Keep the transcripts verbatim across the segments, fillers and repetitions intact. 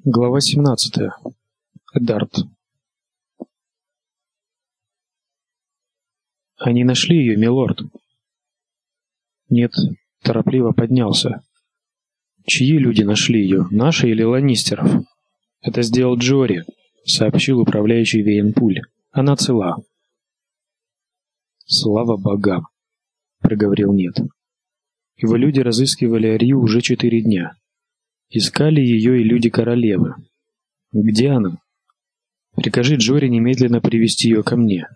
Глава семнадцатая. Эддард. Они нашли ее, милорд. Нет, торопливо поднялся. Чьи люди нашли ее, наши или Ланнистеров? Это сделал Джори, сообщил управляющий Вейнпуль. Она цела. Слава богам, проговорил Нет. Его люди разыскивали Арью уже четыре дня. Искали ее и люди королевы. Где она? Прикажи Джори немедленно привести ее ко мне.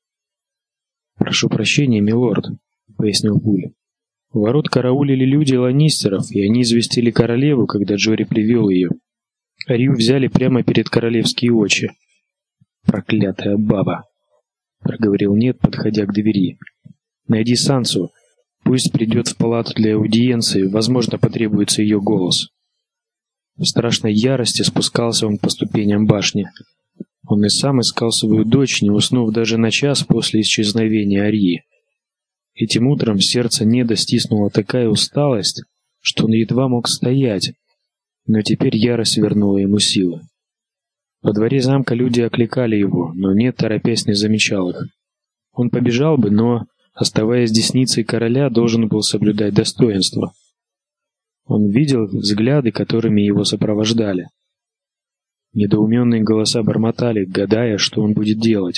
Прошу прощения, милорд, пояснил Пуль. У ворот караулили люди Ланнистеров, и они известили королеву, когда Джори привел ее. Арью взяли прямо перед королевские очи. Проклятая баба, проговорил Нет, подходя к двери. Найди Сансу, пусть придет в палату для аудиенции, возможно, потребуется ее голос. В страшной ярости спускался он по ступеням башни. Он и сам искал свою дочь, не уснув даже на час после исчезновения Арьи. Этим утром сердце Неда стиснула такая усталость, что он едва мог стоять, но теперь ярость вернула ему силы. Во дворе замка люди окликали его, но Нед, торопясь, не замечал их. Он побежал бы, но, оставаясь десницей короля, должен был соблюдать достоинство. Он видел взгляды, которыми его сопровождали. Недоуменные голоса бормотали, гадая, что он будет делать.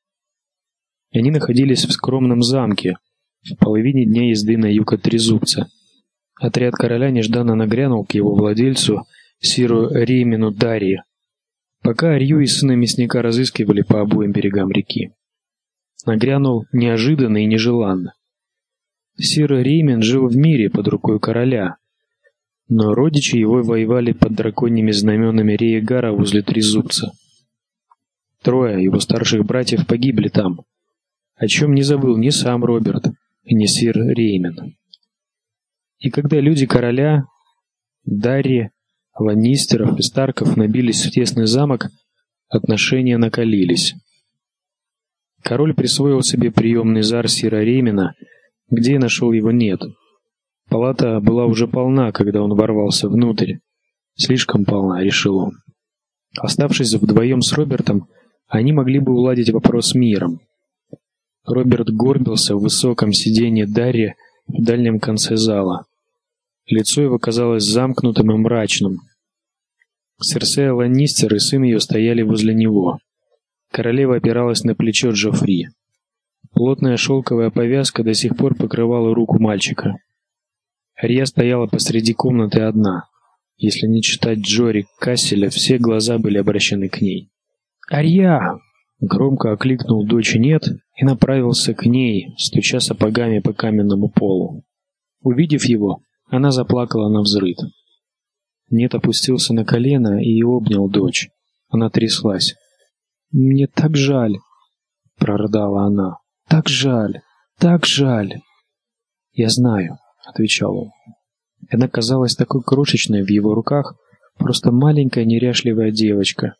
Они находились в скромном замке, в половине дня езды на юг от Трезубца. Отряд короля нежданно нагрянул к его владельцу, сиру Реймену Дарии, пока Арью и сына мясника разыскивали по обоим берегам реки. Нагрянул неожиданно и нежеланно. Сир Реймен жил в мире под рукой короля, но родичи его воевали под драконьими знаменами Рейгара возле Трезубца. Трое его старших братьев погибли там, о чем не забыл ни сам Роберт, ни сир Реймен. И когда люди короля, Дарри, Ланнистеров и Старков набились в тесный замок, отношения накалились. Король присвоил себе приемный зар сира Реймена, где и нашел его Нет. Палата была уже полна, когда он ворвался внутрь. Слишком полна, решил он. Оставшись вдвоем с Робертом, они могли бы уладить вопрос миром. Роберт горбился в высоком сиденье Дарри в дальнем конце зала. Лицо его казалось замкнутым и мрачным. Серсея Ланнистер и сын ее стояли возле него. Королева опиралась на плечо Джоффри. Плотная шелковая повязка до сих пор покрывала руку мальчика. Арья стояла посреди комнаты одна. Если не считать Джори Касселя, все глаза были обращены к ней. «Арья!» — громко окликнул дочь Нет и направился к ней, стуча сапогами по каменному полу. Увидев его, она заплакала навзрыд. Нет опустился на колено и обнял дочь. Она тряслась. «Мне так жаль!» — прорыдала она. «Так жаль! Так жаль!» «Я знаю», — отвечал он. Она казалась такой крошечной в его руках, просто маленькая неряшливая девочка.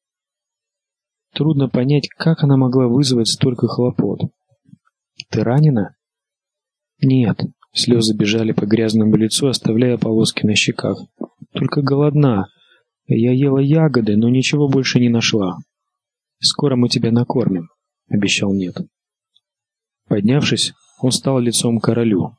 Трудно понять, как она могла вызвать столько хлопот. «Ты ранена?» «Нет», — слезы бежали по грязному лицу, оставляя полоски на щеках. «Только голодна. Я ела ягоды, но ничего больше не нашла. Скоро мы тебя накормим», — обещал Нет. Поднявшись, он стал лицом к королю.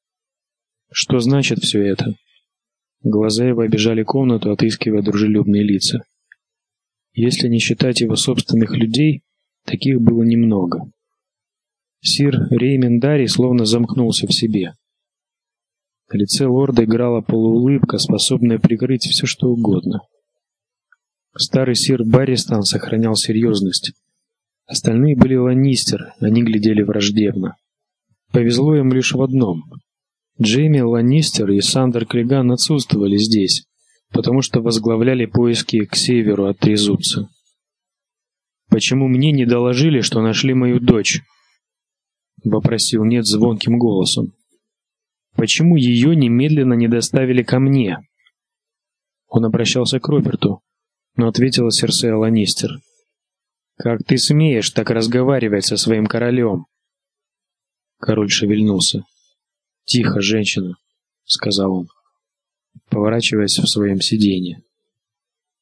Что значит все это? Глаза его обежали комнату, отыскивая дружелюбные лица. Если не считать его собственных людей, таких было немного. Сир Реймен Дарри словно замкнулся в себе. На лице лорда играла полуулыбка, способная прикрыть все, что угодно. Старый сир Барристан сохранял серьезность. Остальные были Ланнистер, они глядели враждебно. Повезло им лишь в одном. Джейми Ланнистер и Сандер Клиган отсутствовали здесь, потому что возглавляли поиски к северу от Трезубца. «Почему мне не доложили, что нашли мою дочь?» — вопросил Нет звонким голосом. «Почему ее немедленно не доставили ко мне?» Он обращался к Роберту, но ответила Серсея Ланнистер. «Как ты смеешь так разговаривать со своим королем?» Король шевельнулся. «Тихо, женщина», — сказал он, поворачиваясь в своем сиденье.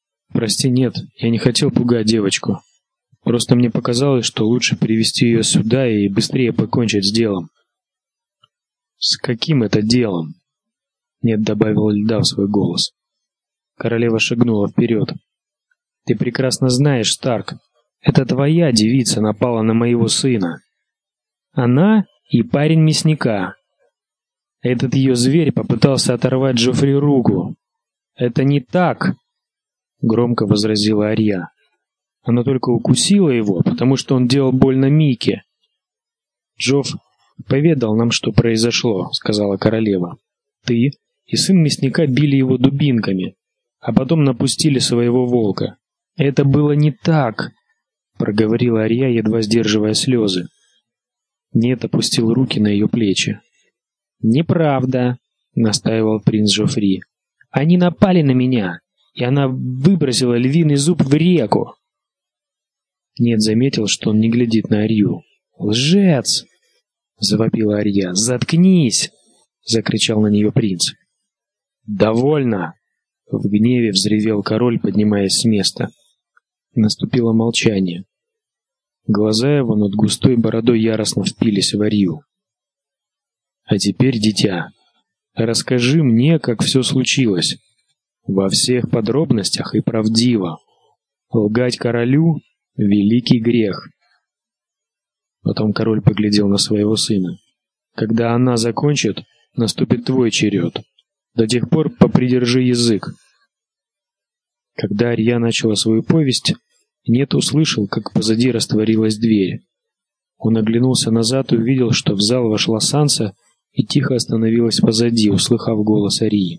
«Прости, нет, я не хотел пугать девочку. Просто мне показалось, что лучше привести ее сюда и быстрее покончить с делом». «С каким это делом?» Нет добавил льда в свой голос. Королева шагнула вперед. «Ты прекрасно знаешь, Старк, это твоя девица напала на моего сына. Она и парень мясника. Этот ее зверь попытался оторвать Джоффри руку. Это не так!» Громко возразила Арья. «Она только укусила его, потому что он делал больно Мике». «Джофф поведал нам, что произошло», — сказала королева. «Ты и сын мясника били его дубинками, а потом напустили своего волка. Это было не так», — проговорила Арья, едва сдерживая слезы. Нет опустил руки на ее плечи. «Неправда», — настаивал принц Жофри. «Они напали на меня, и она выбросила львиный зуб в реку». Нет заметил, что он не глядит на Арью. «Лжец!» — завопила Арья. «Заткнись!» — закричал на нее принц. «Довольно!» — в гневе взревел король, поднимаясь с места. Наступило молчание. Глаза его над густой бородой яростно впились в Арью. «А теперь, дитя, расскажи мне, как все случилось. Во всех подробностях и правдиво. Лгать королю — великий грех». Потом король поглядел на своего сына. «Когда она закончит, наступит твой черед. До тех пор попридержи язык». Когда Арья начала свою повесть, Нет услышал, как позади растворилась дверь. Он оглянулся назад и увидел, что в зал вошла Санса и тихо остановилась позади, услыхав голос Арьи.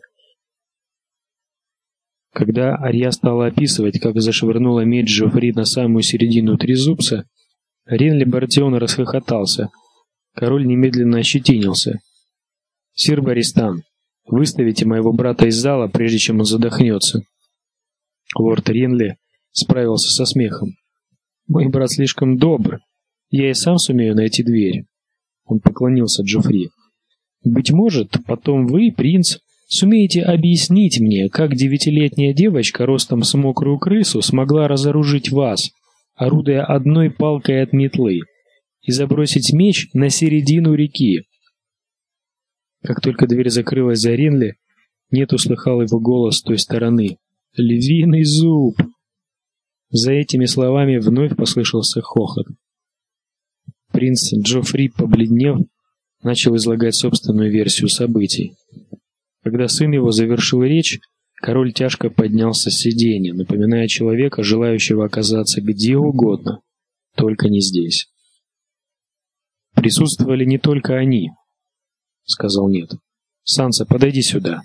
Когда Арья стала описывать, как зашвырнула меч Джофри на самую середину трезубца, Ренли Бартион расхохотался. Король немедленно ощетинился. «Сир Баристан, выставите моего брата из зала, прежде чем он задохнется». Лорд Ренли справился со смехом. «Мой брат слишком добр. Я и сам сумею найти дверь». Он поклонился Джофри. «Быть может, потом вы, принц, сумеете объяснить мне, как девятилетняя девочка ростом с мокрую крысу смогла разоружить вас, орудуя одной палкой от метлы, и забросить меч на середину реки». Как только дверь закрылась за Ренли, Нет услыхал его голос с той стороны. «Львиный зуб!» За этими словами вновь послышался хохот. Принц Джофри, побледнев, начал излагать собственную версию событий. Когда сын его завершил речь, король тяжко поднялся с сиденья, напоминая человека, желающего оказаться где угодно, только не здесь. «Присутствовали не только они», — сказал Нет. «Санса, подойди сюда».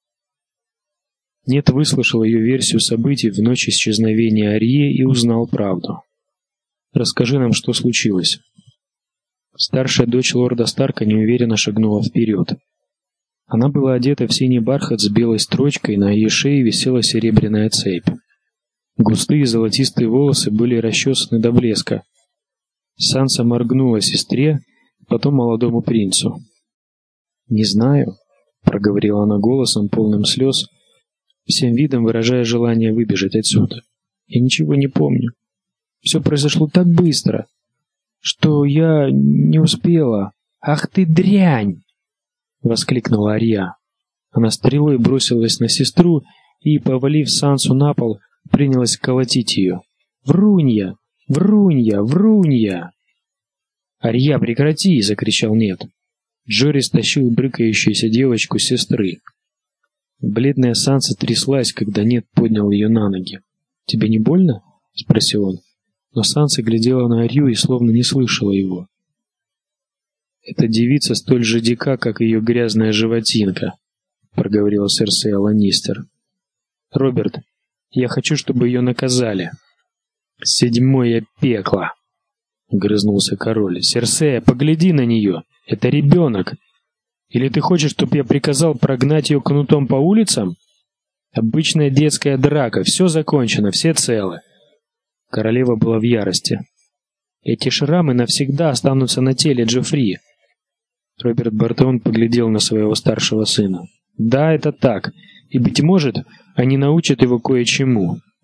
Нет выслушал ее версию событий в ночь исчезновения Арье и узнал правду. «Расскажи нам, что случилось». Старшая дочь лорда Старка неуверенно шагнула вперед. Она была одета в синий бархат с белой строчкой, на ее шее висела серебряная цепь. Густые золотистые волосы были расчесаны до блеска. Санса моргнула сестре, потом молодому принцу. «Не знаю», — проговорила она голосом, полным слез, всем видом выражая желание выбежать отсюда. «Я ничего не помню. Все произошло так быстро, что я не успела. Ах ты дрянь!» — воскликнула Арья. Она стрелой бросилась на сестру и, повалив Сансу на пол, принялась колотить ее. «Врунья! Врунья! Врунья!» «Арья, прекрати!» — закричал Нет. Джори стащил брыкающуюся девочку с сестры. Бледная Санса тряслась, когда Нет поднял ее на ноги. «Тебе не больно?» — спросил он. Но Санса глядела на Арью и словно не слышала его. «Эта девица столь же дика, как ее грязная животинка», — проговорила Серсея Ланнистер. «Роберт, я хочу, чтобы ее наказали». «Седьмое пекло», — грызнулся король. «Серсея, погляди на нее. Это ребенок. Или ты хочешь, чтобы я приказал прогнать ее кнутом по улицам? Обычная детская драка. Все закончено, все целы». Королева была в ярости. «Эти шрамы навсегда останутся на теле Джофри». Роберт Бартон поглядел на своего старшего сына. «Да, это так. И, быть может, они научат его кое-чему.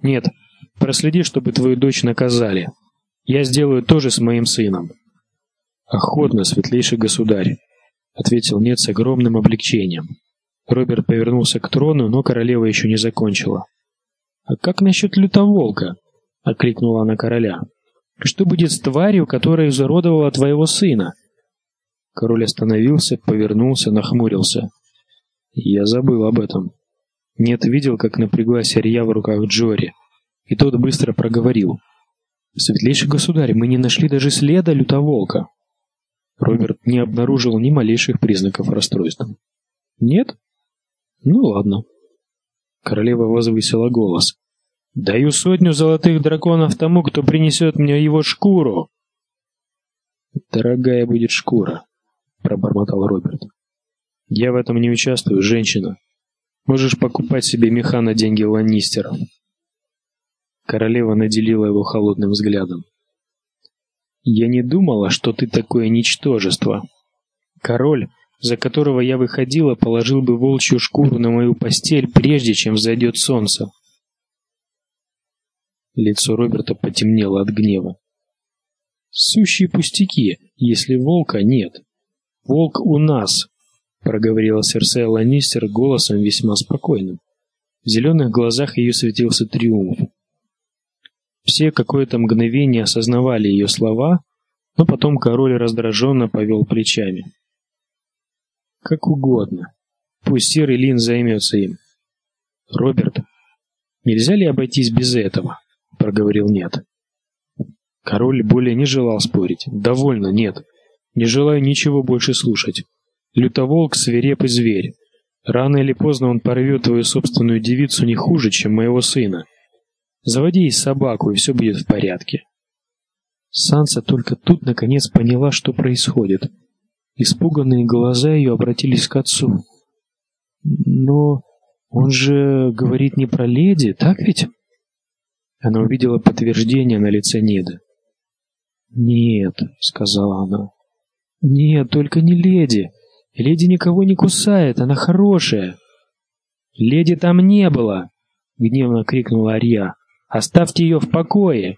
Нет, проследи, чтобы твою дочь наказали. Я сделаю то же с моим сыном. Охотно, светлейший государь, ответил Нед с огромным облегчением. Роберт повернулся к трону, но королева еще не закончила. А как насчет лютоволка? Окликнула она короля. Что будет с тварью, которая изуродовала твоего сына? Король остановился, повернулся, нахмурился. Я забыл об этом. Нед видел, как напряглась Ария в руках Джори, и тот быстро проговорил: "Светлейший государь, мы не нашли даже следа лютоволка". Роберт не обнаружил ни малейших признаков расстройства. "Нет? Ну ладно". Королева возвысила голос: "Даю сотню золотых драконов тому, кто принесет мне его шкуру". "Дорогая будет шкура", пробормотал Роберт. "Я в этом не участвую, женщина. Можешь покупать себе меха на деньги ланнистеров". Королева наделила его холодным взглядом. "Я не думала, что ты такое ничтожество. Король, за которого я выходила, положил бы волчью шкуру на мою постель, прежде чем взойдет солнце". Лицо Роберта потемнело от гнева. "Сущие пустяки, если волка нет. Волк у нас", проговорила Серсея Ланнистер голосом весьма спокойным. В зеленых глазах ее светился триумф. Все какое-то мгновение осознавали ее слова, но потом король раздраженно повел плечами. "Как угодно. Пусть серый Лин займется им". "Роберт, нельзя ли обойтись без этого?" проговорил Нед. Король более не желал спорить. "Довольно, нет. Не желаю ничего больше слушать. Лютоволк — свирепый зверь. Рано или поздно он порвет твою собственную девицу не хуже, чем моего сына. Заводи ей собаку, и все будет в порядке". Санса только тут наконец поняла, что происходит. Испуганные глаза ее обратились к отцу. "Но он же говорит не про леди, так ведь?" Она увидела подтверждение на лице Неда. "Нет", сказала она. "Нет, только не леди. Леди никого не кусает, она хорошая". "Леди там не было", гневно крикнула Ария. "Оставьте ее в покое".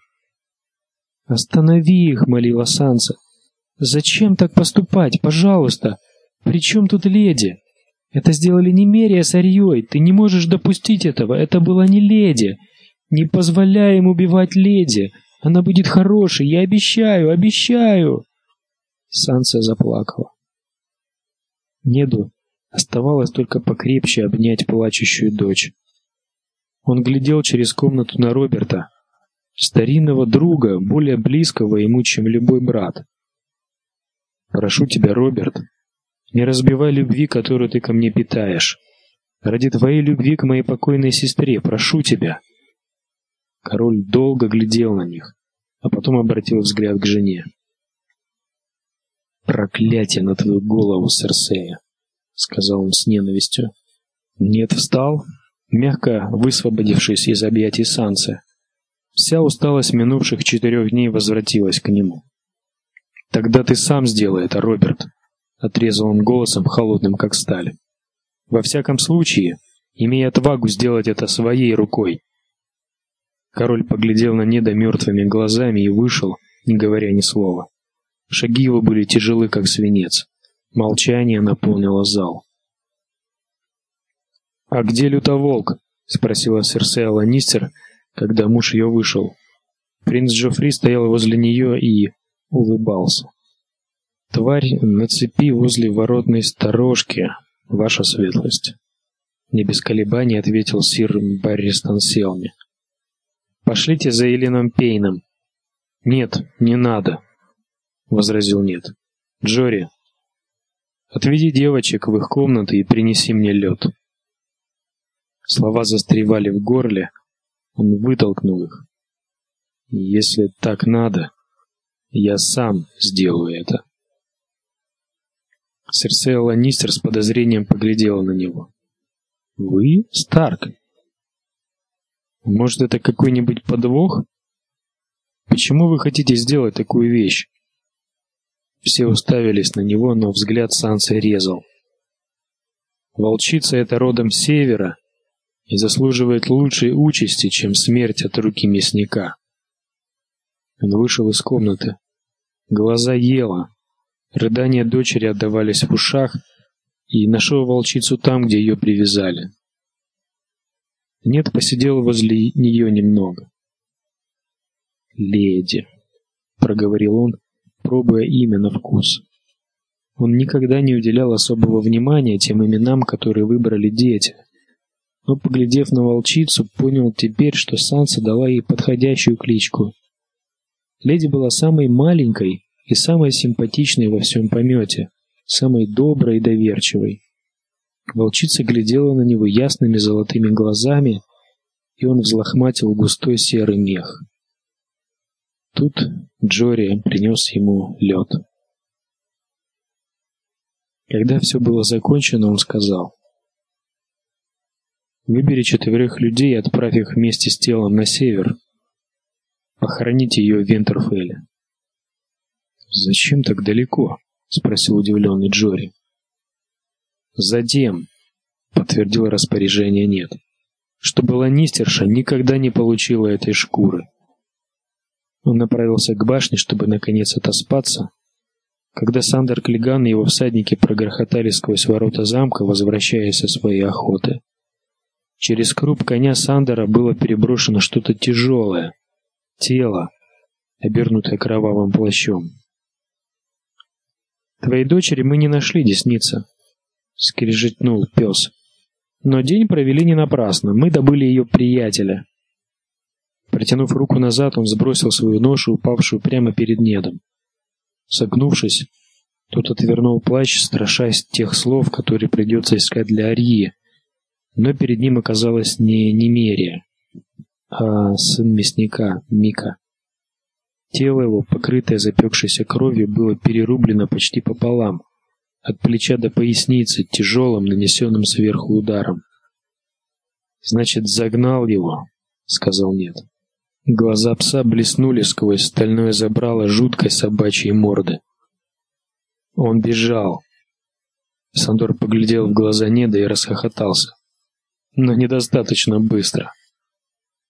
"Останови их", молила Санса. "Зачем так поступать, пожалуйста? При чем тут леди? Это сделали Немерия с Арией. Ты не можешь допустить этого. Это была не леди. Не позволяй им убивать леди. Она будет хорошей, я обещаю, обещаю". Санса заплакала. Неду оставалось только покрепче обнять плачущую дочь. Он глядел через комнату на Роберта, старинного друга, более близкого ему, чем любой брат. "Прошу тебя, Роберт, не разбивай любви, которую ты ко мне питаешь. Ради твоей любви к моей покойной сестре, прошу тебя". Король долго глядел на них, а потом обратил взгляд к жене. "Проклятие на твою голову, Серсея", сказал он с ненавистью. Нед встал, мягко высвободившись из объятий Сансы. Вся усталость минувших четырех дней возвратилась к нему. "Тогда ты сам сделай это, Роберт", отрезал он голосом, холодным как сталь. "Во всяком случае, имей отвагу сделать это своей рукой". Король поглядел на Неда мертвыми глазами и вышел, не говоря ни слова. Шаги его были тяжелы, как свинец. Молчание наполнило зал. "А где лютоволк?" спросила Серсея Ланнистер, когда муж ее вышел. Принц Джоффри стоял возле нее и улыбался. "Тварь на цепи возле воротной сторожки, ваша светлость", не без колебаний ответил сир Барристон Селми. "Пошлите за Элином Пейном". "Нет, не надо", возразил Нед. "Джори, отведи девочек в их комнаты и принеси мне лед». Слова застревали в горле, он вытолкнул их. "Если так надо, я сам сделаю это". Серсея Ланнистер с подозрением поглядела на него. "Вы, Старк? Может, это какой-нибудь подвох? Почему вы хотите сделать такую вещь?" Все уставились на него, но взгляд Сансы резал. "Волчица эта родом с севера, и заслуживает лучшей участи, чем смерть от руки мясника. Он вышел из комнаты. Глаза ела. Рыдания дочери отдавались в ушах, и нашел волчицу там, где ее привязали. Нет посидел возле нее немного. «Леди», — проговорил он, пробуя имя на вкус. Он никогда не уделял особого внимания тем именам, которые выбрали дети, но, поглядев на волчицу, понял теперь, что Санса дала ей подходящую кличку. Леди была самой маленькой и самой симпатичной во всем помете, самой доброй и доверчивой. Волчица глядела на него ясными золотыми глазами, и он взлохматил густой серый мех. Тут Джори принес ему лед. Когда все было закончено, он сказал: «Выбери четверых людей и отправь их вместе с телом на север. Похороните ее в Винтерфелле». «Зачем так далеко?» — спросил удивленный Джори. «Затем», — подтвердил распоряжение «нет», чтобы Ланнистерша никогда не получила этой шкуры. Он направился к башне, чтобы наконец отоспаться, когда Сандер Клиган и его всадники прогрохотали сквозь ворота замка, возвращаясь со своей охоты. Через круп коня Сандера было переброшено что-то тяжелое, тело, обернутое кровавым плащом. «Твоей дочери мы не нашли, десница», — скрежетнул пес. «Но день провели не напрасно, мы добыли ее приятеля». Протянув руку назад, он сбросил свою ношу, упавшую прямо перед Недом. Согнувшись, тот отвернул плащ, страшась тех слов, которые придется искать для Арьи, но перед ним оказалась не Немерия, а сын мясника Мика. Тело его, покрытое запекшейся кровью, было перерублено почти пополам, от плеча до поясницы, тяжелым, нанесенным сверху ударом. «Значит, загнал его», — сказал Нед. Глаза пса блеснули сквозь стальное забрало жуткой собачьей морды. «Он бежал». Сандор поглядел в глаза Неда и расхохотался. «Но недостаточно быстро».